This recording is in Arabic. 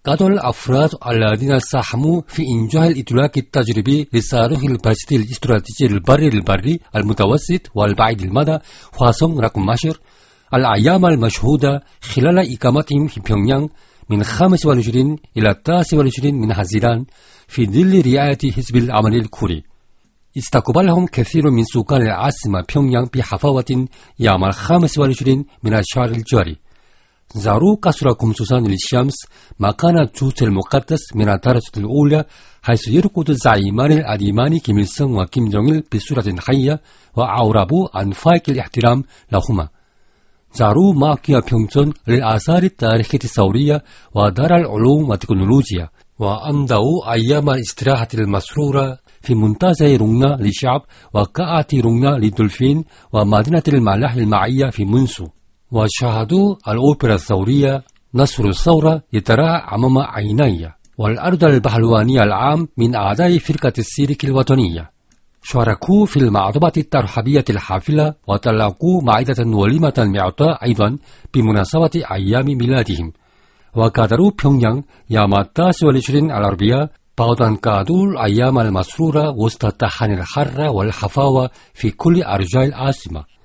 قدر الأفراد الذين ساهموا في إنجاح الإدراك التجريبي لصاروخ البالستي الاستراتيجي البري المتوسط والبعيد المدى 화성 رقم 10 الأيام المشهودة خلال إقامتهم في بيونغيانغ من 25 إلى 29 من حزيران في ظل رعاية حزب العمل الكوري. استقبلهم كثير من سكان العاصمة بيونغيانغ بحفاوة يوم 25 من الشهر الجاري. زاروا قصر قمصان للشمس مكان الجوز المقدس من الدرجة الأولى حيث يرقد الزعيمان القديمان كيم إل سung وكيم جونغ إل بصورة حية وأعربوا عن فائق الاحترام لهما. زاروا موقع بيونغچون للآثار التاريخية الثورية ودار العلوم والتكنولوجيا وأمضوا أيام الاستراحة المسرورة في منتزه رونغنا للشعب وقاعة رونغنا للدولفين ومدينة الملاحة المائية في منسو. وشاهدوا الأوبرا الثورية نصر الثورة يتراءى أمام عيني والأرض البهلوانية العام من أعضاء فرقة السيرك الوطنية. شاركوا في المعرضة الترحيبية الحافلة وتلقوا مائدة وليمة معطاء أيضا بمناسبة أيام ميلادهم. وغادروا بيونغيانغ يوم 29 الأربعاء بعد أن قضوا الأيام المسرورة وسط التهاني الحارة والحفاوة في كل أرجاء العاصمة.